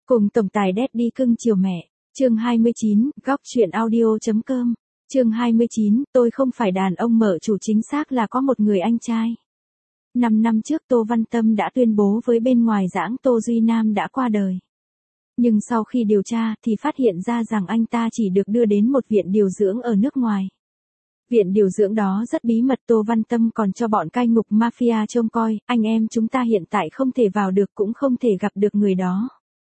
Cùng tổng tài Daddy cưng chiều mẹ. Chương 29, góc truyện audio.com. Chương 29, tôi không phải đàn ông mở chủ, chính xác là có một người anh trai. 5 năm trước Tô Văn Tâm đã tuyên bố với bên ngoài giảng Tô Duy Nam đã qua đời. Nhưng sau khi điều tra thì phát hiện ra rằng anh ta chỉ được đưa đến một viện điều dưỡng ở nước ngoài. Viện điều dưỡng đó rất bí mật, Tô Văn Tâm còn cho bọn cai ngục mafia trông coi, anh em chúng ta hiện tại không thể vào được cũng không thể gặp được người đó.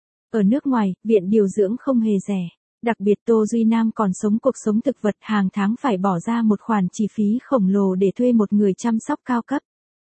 Ở nước ngoài, viện điều dưỡng không hề rẻ. Đặc biệt Tô Duy Nam còn sống cuộc sống thực vật, hàng tháng phải bỏ ra một khoản chi phí khổng lồ để thuê một người chăm sóc cao cấp.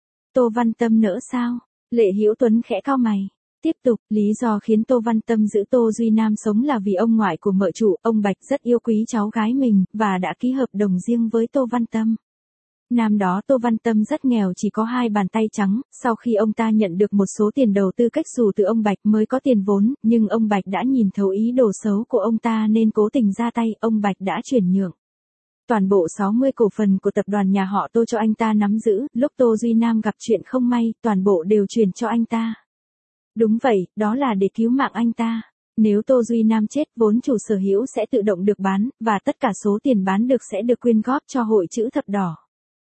Tô Văn Tâm nỡ sao? Lệ Hữu Tuấn khẽ cau mày. Tiếp tục, lý do khiến Tô Văn Tâm giữ Tô Duy Nam sống là vì ông ngoại của mợ chủ, ông Bạch rất yêu quý cháu gái mình, và đã ký hợp đồng riêng với Tô Văn Tâm. Năm đó Tô Văn Tâm rất nghèo, chỉ có 2 bàn tay trắng, sau khi ông ta nhận được một số tiền đầu tư cách xù từ ông Bạch mới có tiền vốn, nhưng ông Bạch đã nhìn thấu ý đồ xấu của ông ta nên cố tình ra tay, ông Bạch đã chuyển nhượng toàn bộ 60 cổ phần của tập đoàn nhà họ Tô cho anh ta nắm giữ, lúc Tô Duy Nam gặp chuyện không may, toàn bộ đều chuyển cho anh ta. Đúng vậy, đó là để cứu mạng anh ta. Nếu Tô Duy Nam chết, vốn chủ sở hữu sẽ tự động được bán, và tất cả số tiền bán được sẽ được quyên góp cho hội chữ thập đỏ.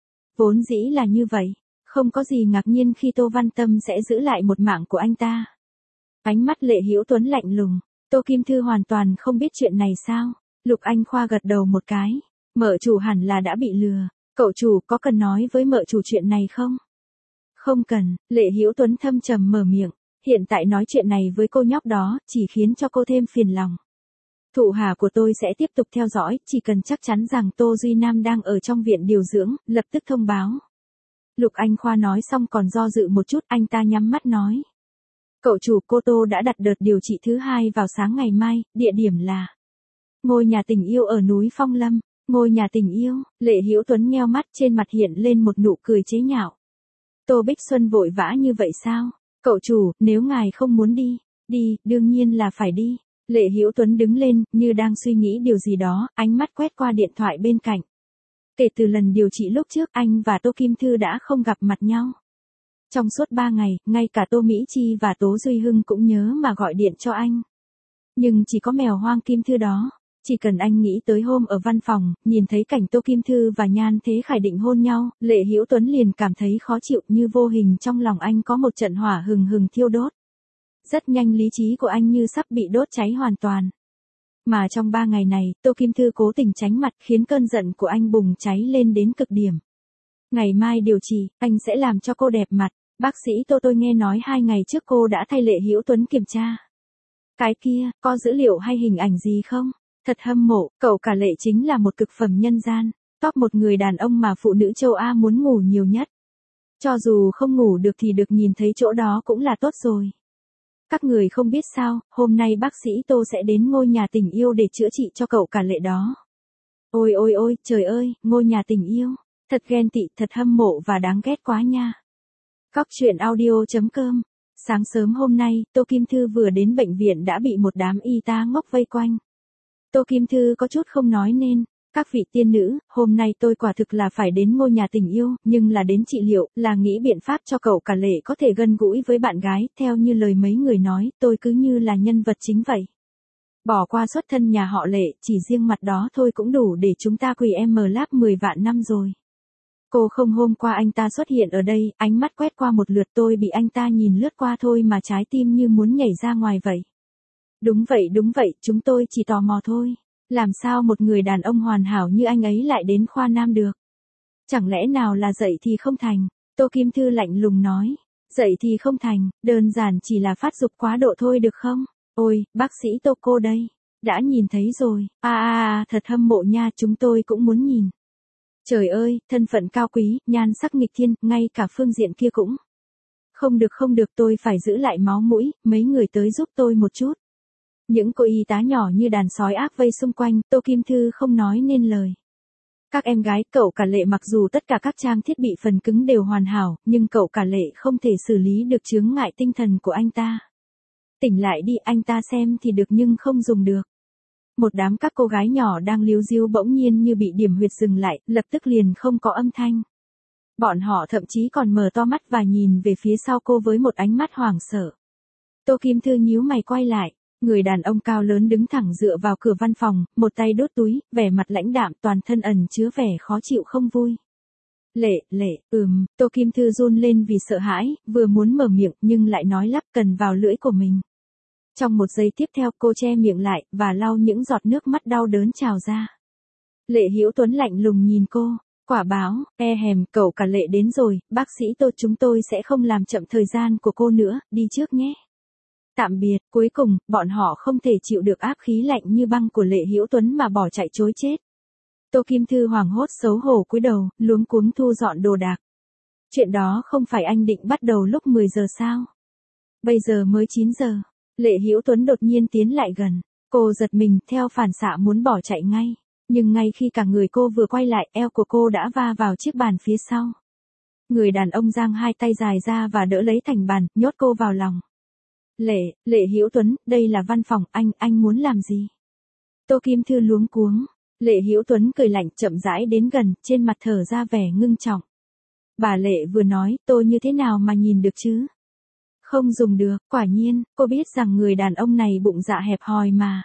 Vốn dĩ là như vậy, không có gì ngạc nhiên khi Tô Văn Tâm sẽ giữ lại một mạng của anh ta. Ánh mắt Lệ Hữu Tuấn lạnh lùng. Tô Kim Thư hoàn toàn không biết chuyện này sao? Lục Anh Khoa gật đầu một cái. Mợ chủ hẳn là đã bị lừa. Cậu chủ có cần nói với mợ chủ chuyện này không? Không cần, Lệ Hữu Tuấn thâm trầm mở miệng. Hiện tại nói chuyện này với cô nhóc đó, chỉ khiến cho cô thêm phiền lòng. Thụ hạ của tôi sẽ tiếp tục theo dõi, chỉ cần chắc chắn rằng Tô Duy Nam đang ở trong viện điều dưỡng, lập tức thông báo. Lục Anh Khoa nói xong còn do dự một chút, anh ta nhắm mắt nói. Cậu chủ, cô Tô đã đặt đợt điều trị thứ 2 vào sáng ngày mai, địa điểm là ngôi nhà tình yêu ở núi Phong Lâm. Ngôi nhà tình yêu, Lệ Hữu Tuấn nheo mắt, trên mặt hiện lên một nụ cười chế nhạo. Tô Bích Xuân vội vã như vậy sao? Cậu chủ, nếu ngài không muốn đi, đương nhiên là phải đi. Lệ Hữu Tuấn đứng lên, như đang suy nghĩ điều gì đó, ánh mắt quét qua điện thoại bên cạnh. Kể từ lần điều trị lúc trước, anh và Tô Kim Thư đã không gặp mặt nhau. Trong suốt 3 ngày, ngay cả Tô Mỹ Chi và Tố Duy Hưng cũng nhớ mà gọi điện cho anh. Nhưng chỉ có mèo hoang Kim Thư đó. Chỉ cần anh nghĩ tới hôm ở văn phòng, nhìn thấy cảnh Tô Kim Thư và Nhan Thế Khải định hôn nhau, Lệ Hữu Tuấn liền cảm thấy khó chịu, như vô hình trong lòng anh có một trận hỏa hừng hừng thiêu đốt. Rất nhanh lý trí của anh như sắp bị đốt cháy hoàn toàn. Mà trong 3 ngày này, Tô Kim Thư cố tình tránh mặt khiến cơn giận của anh bùng cháy lên đến cực điểm. Ngày mai điều trị, anh sẽ làm cho cô đẹp mặt. Bác sĩ Tô, tôi nghe nói 2 ngày trước cô đã thay Lệ Hữu Tuấn kiểm tra. Cái kia, có dữ liệu hay hình ảnh gì không? Thật hâm mộ, cậu cả Lệ chính là một cực phẩm nhân gian, top một người đàn ông mà phụ nữ châu Á muốn ngủ nhiều nhất. Cho dù không ngủ được thì được nhìn thấy chỗ đó cũng là tốt rồi. Các người không biết sao, hôm nay bác sĩ Tô sẽ đến ngôi nhà tình yêu để chữa trị cho cậu cả Lệ đó. Ôi ôi ôi, trời ơi, ngôi nhà tình yêu. Thật ghen tị, thật hâm mộ và đáng ghét quá nha. Góc truyện audio.com. Sáng sớm hôm nay, Tô Kim Thư vừa đến bệnh viện đã bị một đám y tá ngốc vây quanh. Tô Kim Thư có chút không nói nên. Các vị tiên nữ, hôm nay tôi quả thực là phải đến ngôi nhà tình yêu, nhưng là đến trị liệu, là nghĩ biện pháp cho cậu cả Lệ có thể gần gũi với bạn gái, theo như lời mấy người nói, tôi cứ như là nhân vật chính vậy. Bỏ qua xuất thân nhà họ Lệ, chỉ riêng mặt đó thôi cũng đủ để chúng ta quỳ em láp 10 vạn năm rồi. Cô không, hôm qua anh ta xuất hiện ở đây, ánh mắt quét qua một lượt, tôi bị anh ta nhìn lướt qua thôi mà trái tim như muốn nhảy ra ngoài vậy. Đúng vậy, chúng tôi chỉ tò mò thôi. Làm sao một người đàn ông hoàn hảo như anh ấy lại đến khoa nam được? Chẳng lẽ nào là dậy thì không thành? Tô Kim Thư lạnh lùng nói. Dậy thì không thành, đơn giản chỉ là phát dục quá độ thôi được không? Ôi, bác sĩ Tô cô đây. Đã nhìn thấy rồi. Thật hâm mộ nha, chúng tôi cũng muốn nhìn. Trời ơi, thân phận cao quý, nhan sắc nghịch thiên, ngay cả phương diện kia cũng. Không được, tôi phải giữ lại máu mũi, mấy người tới giúp tôi một chút. Những cô y tá nhỏ như đàn sói ác vây xung quanh, Tô Kim Thư không nói nên lời. Các em gái, cậu cả Lệ mặc dù tất cả các trang thiết bị phần cứng đều hoàn hảo, nhưng cậu cả Lệ không thể xử lý được chướng ngại tinh thần của anh ta. Tỉnh lại đi, anh ta xem thì được nhưng không dùng được. Một đám các cô gái nhỏ đang líu ríu bỗng nhiên như bị điểm huyệt dừng lại, lập tức liền không có âm thanh. Bọn họ thậm chí còn mở to mắt và nhìn về phía sau cô với một ánh mắt hoảng sợ. Tô Kim Thư nhíu mày quay lại. Người đàn ông cao lớn đứng thẳng dựa vào cửa văn phòng, một tay đốt túi, vẻ mặt lãnh đạm, toàn thân ẩn chứa vẻ khó chịu không vui. Lệ, Tô Kim Thư run lên vì sợ hãi, vừa muốn mở miệng nhưng lại nói lắp cần vào lưỡi của mình. Trong một giây tiếp theo cô che miệng lại, và lau những giọt nước mắt đau đớn trào ra. Lệ Hữu Tuấn lạnh lùng nhìn cô, quả báo, cậu cả Lệ đến rồi, bác sĩ Tô chúng tôi sẽ không làm chậm thời gian của cô nữa, đi trước nhé. Tạm biệt, cuối cùng, bọn họ không thể chịu được áp khí lạnh như băng của Lệ Hữu Tuấn mà bỏ chạy trối chết. Tô Kim Thư hoảng hốt xấu hổ cúi đầu, luống cuống thu dọn đồ đạc. Chuyện đó không phải anh định bắt đầu lúc 10 giờ sao? Bây giờ mới 9 giờ. Lệ Hữu Tuấn đột nhiên tiến lại gần. Cô giật mình, theo phản xạ muốn bỏ chạy ngay. Nhưng ngay khi cả người cô vừa quay lại, eo của cô đã va vào chiếc bàn phía sau. Người đàn ông giang hai tay dài ra và đỡ lấy thành bàn, nhốt cô vào lòng. Lệ Hữu Tuấn, đây là văn phòng, anh muốn làm gì? Tô Kim Thư luống cuống. Lệ Hữu Tuấn cười lạnh chậm rãi đến gần, trên mặt thở ra vẻ ngưng trọng. Bà Lệ vừa nói, tôi như thế nào mà nhìn được chứ? Không dùng được, quả nhiên, cô biết rằng người đàn ông này bụng dạ hẹp hòi mà.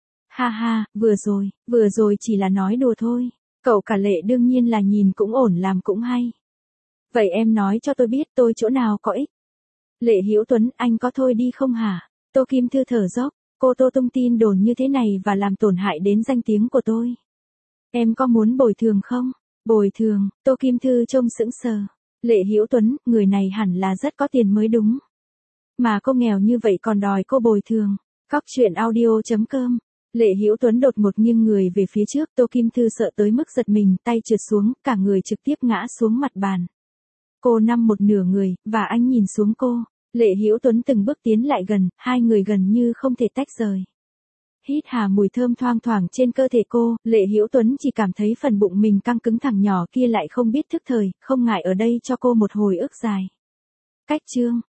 Ha, vừa rồi chỉ là nói đùa thôi. Cậu cả Lệ đương nhiên là nhìn cũng ổn làm cũng hay. Vậy em nói cho tôi biết tôi chỗ nào có ích. Lệ Hữu Tuấn, anh có thôi đi không hả? Tô Kim Thư thở dốc, cô Tô tung tin đồn như thế này và làm tổn hại đến danh tiếng của tôi. Em có muốn bồi thường không? Bồi thường, Tô Kim Thư trông sững sờ. Lệ Hữu Tuấn, người này hẳn là rất có tiền mới đúng. Mà cô nghèo như vậy còn đòi cô bồi thường. Cóc truyện audio.com. Lệ Hữu Tuấn đột ngột nghiêng người về phía trước, Tô Kim Thư sợ tới mức giật mình, tay trượt xuống, cả người trực tiếp ngã xuống mặt bàn. Cô nằm một nửa người, và anh nhìn xuống cô. Lệ Hữu Tuấn từng bước tiến lại gần, hai người gần như không thể tách rời. Hít hà mùi thơm thoang thoảng trên cơ thể cô, Lệ Hữu Tuấn chỉ cảm thấy phần bụng mình căng cứng, thằng nhỏ kia lại không biết thức thời, không ngại ở đây cho cô một hồi ức dài. Cách chương